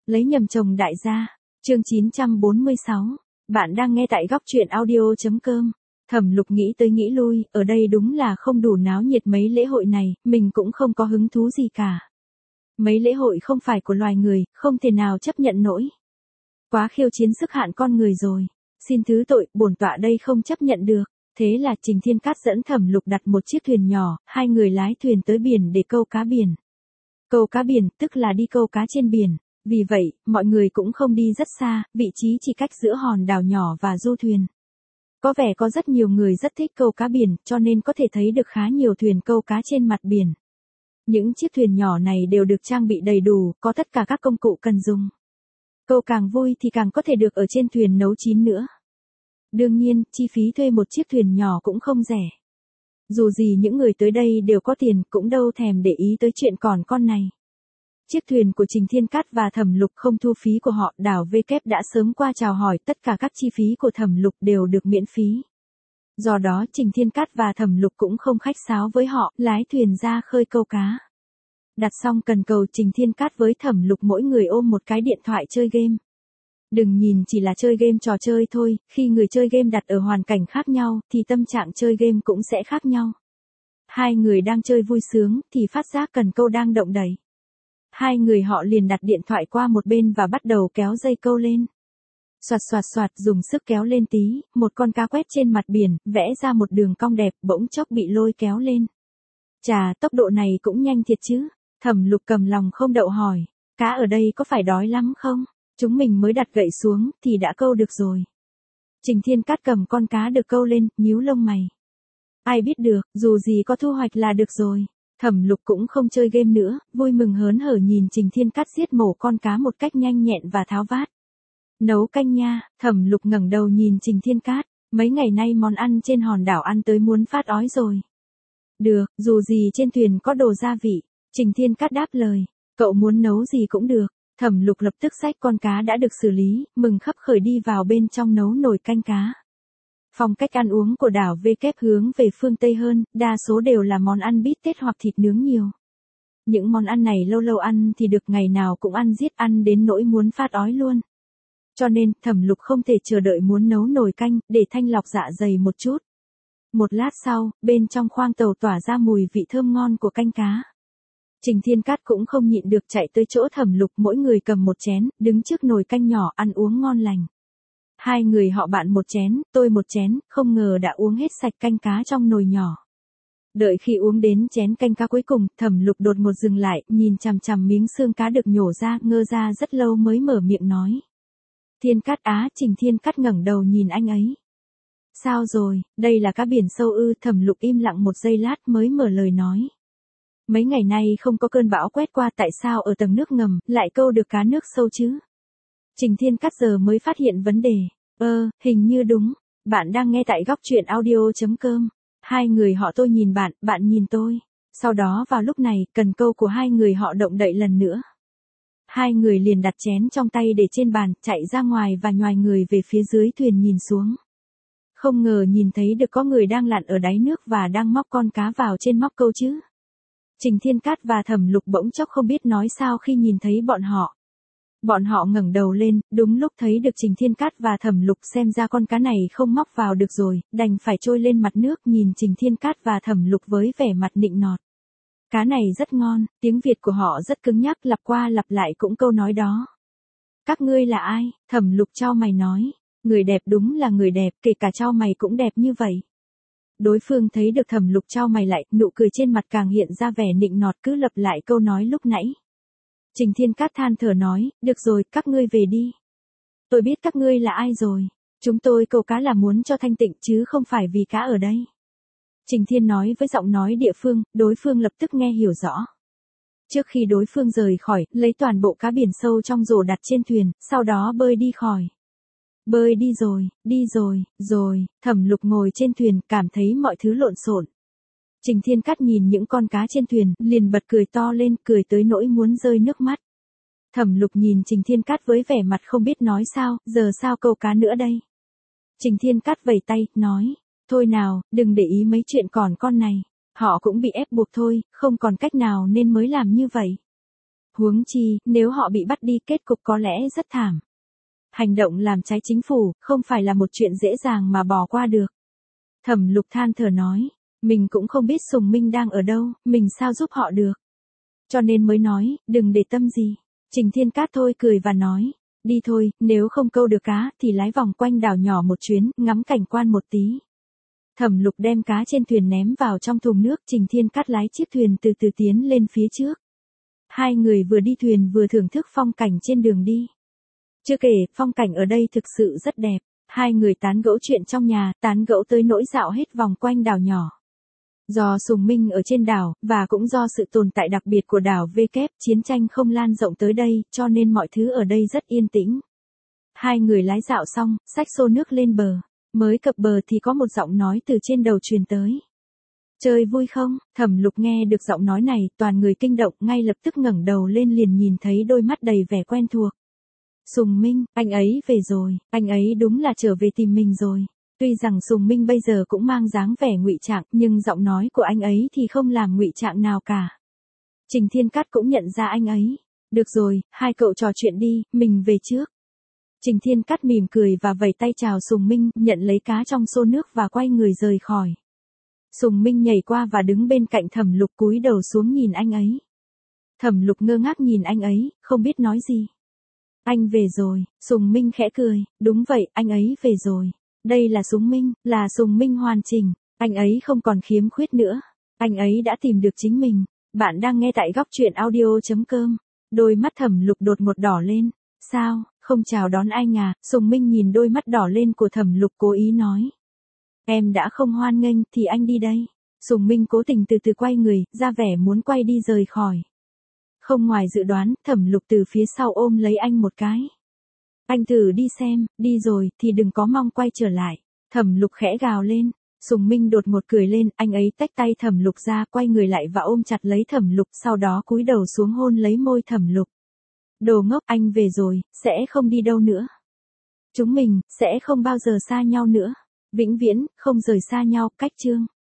Lấy nhầm chồng đại gia. Chương 946. Bạn đang nghe tại góc truyện audio.com. Thẩm Lục nghĩ tới nghĩ lui, ở đây đúng là không đủ náo nhiệt mấy lễ hội này, mình cũng không có hứng thú gì cả. Mấy lễ hội không phải của loài người, không thể nào chấp nhận nổi. Quá khiêu chiến sức hạn con người rồi. Xin thứ tội, bổn tọa đây không chấp nhận được. Thế là Trình Thiên Cát dẫn Thẩm Lục đặt một chiếc thuyền nhỏ, hai người lái thuyền tới biển để câu cá biển. Câu cá biển, tức là đi câu cá trên biển. Vì vậy, mọi người cũng không đi rất xa, vị trí chỉ cách giữa hòn đảo nhỏ và du thuyền. Có vẻ có rất nhiều người rất thích câu cá biển, cho nên có thể thấy được khá nhiều thuyền câu cá trên mặt biển. Những chiếc thuyền nhỏ này đều được trang bị đầy đủ, có tất cả các công cụ cần dùng. Câu càng vui thì càng có thể được ở trên thuyền nấu chín nữa. Đương nhiên, chi phí thuê một chiếc thuyền nhỏ cũng không rẻ. Dù gì những người tới đây đều có tiền, cũng đâu thèm để ý tới chuyện còn con này. Chiếc thuyền của Trình Thiên Cát và Thẩm Lục không thu phí của họ, đảo V Kép đã sớm qua chào hỏi, tất cả các chi phí của Thẩm Lục đều được miễn phí. Do đó Trình Thiên Cát và Thẩm Lục cũng không khách sáo với họ, lái thuyền ra khơi câu cá. Đặt xong cần cầu, Trình Thiên Cát với Thẩm Lục mỗi người ôm một cái điện thoại chơi game. Đừng nhìn chỉ là chơi game trò chơi thôi, khi người chơi game đặt ở hoàn cảnh khác nhau, thì tâm trạng chơi game cũng sẽ khác nhau. Hai người đang chơi vui sướng, thì phát giác cần câu đang động đẩy. Hai người họ liền đặt điện thoại qua một bên và bắt đầu kéo dây câu lên. Soạt soạt soạt, dùng sức kéo lên tí, một con cá quét trên mặt biển, vẽ ra một đường cong đẹp, bỗng chốc bị lôi kéo lên. Chà, tốc độ này cũng nhanh thiệt chứ. Thẩm Lục cầm lòng không đậu hỏi, cá ở đây có phải đói lắm không? Chúng mình mới đặt gậy xuống, thì đã câu được rồi. Trình Thiên Cát cầm con cá được câu lên, nhíu lông mày. Ai biết được, dù gì có thu hoạch là được rồi. Thẩm Lục cũng không chơi game nữa, vui mừng hớn hở nhìn Trình Thiên Cát giết mổ con cá một cách nhanh nhẹn và tháo vát. Nấu canh nha. Thẩm Lục ngẩng đầu nhìn Trình Thiên Cát, mấy ngày nay món ăn trên hòn đảo ăn tới muốn phát ói rồi. Được, dù gì trên thuyền có đồ gia vị. Trình Thiên Cát đáp lời, cậu muốn nấu gì cũng được. Thẩm Lục lập tức xách con cá đã được xử lý, mừng khấp khởi đi vào bên trong nấu nồi canh cá. Phong cách ăn uống của đảo V Kép hướng về phương Tây hơn, đa số đều là món ăn bít tết hoặc thịt nướng nhiều. Những món ăn này lâu lâu ăn thì được, ngày nào cũng ăn giết, ăn đến nỗi muốn phát ói luôn. Cho nên, Thẩm Lục không thể chờ đợi muốn nấu nồi canh, để thanh lọc dạ dày một chút. Một lát sau, bên trong khoang tàu tỏa ra mùi vị thơm ngon của canh cá. Trình Thiên Cát cũng không nhịn được chạy tới chỗ Thẩm Lục, mỗi người cầm một chén, đứng trước nồi canh nhỏ ăn uống ngon lành. Hai người họ bạn một chén, tôi một chén, không ngờ đã uống hết sạch canh cá trong nồi nhỏ. Đợi khi uống đến chén canh cá cuối cùng, Thẩm Lục đột ngột dừng lại, nhìn chằm chằm miếng xương cá được nhổ ra, ngơ ra rất lâu mới mở miệng nói. Thiên Cát á. Trình Thiên Cát ngẩng đầu nhìn anh ấy. Sao rồi, đây là cá biển sâu ư? Thẩm Lục im lặng một giây lát mới mở lời nói. Mấy ngày nay không có cơn bão quét qua, tại sao ở tầng nước ngầm lại câu được cá nước sâu chứ? Trình Thiên Cát giờ mới phát hiện vấn đề. Hình như đúng. Bạn đang nghe tại góc truyện audio.com. Hai người họ tôi nhìn bạn, bạn nhìn tôi. Sau đó vào lúc này, cần câu của hai người họ động đậy lần nữa. Hai người liền đặt chén trong tay để trên bàn, chạy ra ngoài và nhoài người về phía dưới thuyền nhìn xuống. Không ngờ nhìn thấy được có người đang lặn ở đáy nước và đang móc con cá vào trên móc câu chứ. Trình Thiên Cát và Thẩm Lục bỗng chốc không biết nói sao khi nhìn thấy bọn họ. Bọn họ ngẩng đầu lên, đúng lúc thấy được Trình Thiên Cát và Thẩm Lục, xem ra con cá này không móc vào được rồi, đành phải trôi lên mặt nước, nhìn Trình Thiên Cát và Thẩm Lục với vẻ mặt nịnh nọt. Cá này rất ngon, tiếng Việt của họ rất cứng nhắc, lặp qua lặp lại cũng câu nói đó. Các ngươi là ai? Thẩm Lục chau mày nói. Người đẹp, đúng là người đẹp, kể cả chau mày cũng đẹp như vậy. Đối phương thấy được Thẩm Lục chau mày lại, nụ cười trên mặt càng hiện ra vẻ nịnh nọt, cứ lặp lại câu nói lúc nãy. Trình Thiên Cát than thở nói, được rồi, các ngươi về đi. Tôi biết các ngươi là ai rồi. Chúng tôi câu cá là muốn cho thanh tịnh chứ không phải vì cá ở đây. Trình Thiên nói với giọng nói địa phương, đối phương lập tức nghe hiểu rõ. Trước khi đối phương rời khỏi, lấy toàn bộ cá biển sâu trong rổ đặt trên thuyền, sau đó bơi đi khỏi. Bơi đi rồi, Thẩm Lục ngồi trên thuyền, cảm thấy mọi thứ lộn xộn. Trình Thiên Cát nhìn những con cá trên thuyền, liền bật cười to lên, cười tới nỗi muốn rơi nước mắt. Thẩm Lục nhìn Trình Thiên Cát với vẻ mặt không biết nói sao, giờ sao câu cá nữa đây? Trình Thiên Cát vẩy tay, nói, thôi nào, đừng để ý mấy chuyện còn con này. Họ cũng bị ép buộc thôi, không còn cách nào nên mới làm như vậy. Huống chi, nếu họ bị bắt đi kết cục có lẽ rất thảm. Hành động làm trái chính phủ, không phải là một chuyện dễ dàng mà bỏ qua được. Thẩm Lục than thở nói, mình cũng không biết Sùng Minh đang ở đâu, mình sao giúp họ được. Cho nên mới nói, đừng để tâm gì. Trình Thiên Cát thôi cười và nói, đi thôi, nếu không câu được cá thì lái vòng quanh đảo nhỏ một chuyến, ngắm cảnh quan một tí. Thẩm Lục đem cá trên thuyền ném vào trong thùng nước, Trình Thiên Cát lái chiếc thuyền từ từ tiến lên phía trước. Hai người vừa đi thuyền vừa thưởng thức phong cảnh trên đường đi. Chưa kể, phong cảnh ở đây thực sự rất đẹp. Hai người tán gẫu chuyện trong nhà, tán gẫu tới nỗi dạo hết vòng quanh đảo nhỏ. Do Sùng Minh ở trên đảo, và cũng do sự tồn tại đặc biệt của đảo V kép, chiến tranh không lan rộng tới đây, cho nên mọi thứ ở đây rất yên tĩnh. Hai người lái dạo xong, xách xô nước lên bờ. Mới cập bờ thì có một giọng nói từ trên đầu truyền tới. Chơi vui không? Thẩm Lục nghe được giọng nói này, toàn người kinh động, ngay lập tức ngẩng đầu lên liền nhìn thấy đôi mắt đầy vẻ quen thuộc. Sùng Minh, anh ấy về rồi, anh ấy đúng là trở về tìm mình rồi. Tuy rằng Sùng Minh bây giờ cũng mang dáng vẻ ngụy trạng, nhưng giọng nói của anh ấy thì không làm ngụy trạng nào cả. Trình Thiên Cát cũng nhận ra anh ấy. Được rồi, hai cậu trò chuyện đi, mình về trước. Trình Thiên Cát mỉm cười và vẫy tay chào Sùng Minh, nhận lấy cá trong xô nước và quay người rời khỏi. Sùng Minh nhảy qua và đứng bên cạnh Thẩm Lục cúi đầu xuống nhìn anh ấy. Thẩm Lục ngơ ngác nhìn anh ấy, không biết nói gì. Anh về rồi, Sùng Minh khẽ cười, đúng vậy, anh ấy về rồi. Đây là Sùng Minh, là Sùng Minh hoàn chỉnh, anh ấy không còn khiếm khuyết nữa. Anh ấy đã tìm được chính mình. Bạn đang nghe tại góc truyện audio.com. Đôi mắt Thẩm Lục đột ngột đỏ lên. Sao, không chào đón anh à? Sùng Minh nhìn đôi mắt đỏ lên của Thẩm Lục cố ý nói. Em đã không hoan nghênh thì anh đi đây. Sùng Minh cố tình từ từ quay người, ra vẻ muốn quay đi rời khỏi. Không ngoài dự đoán, Thẩm Lục từ phía sau ôm lấy anh một cái. Anh thử đi xem, đi rồi thì đừng có mong quay trở lại. Thẩm Lục khẽ gào lên. Sùng Minh đột ngột cười lên, anh ấy tách tay Thẩm Lục ra, quay người lại và ôm chặt lấy Thẩm Lục, sau đó cúi đầu xuống hôn lấy môi Thẩm Lục. Đồ ngốc, anh về rồi, sẽ không đi đâu nữa. Chúng mình sẽ không bao giờ xa nhau nữa. Vĩnh viễn không rời xa nhau. Cách chương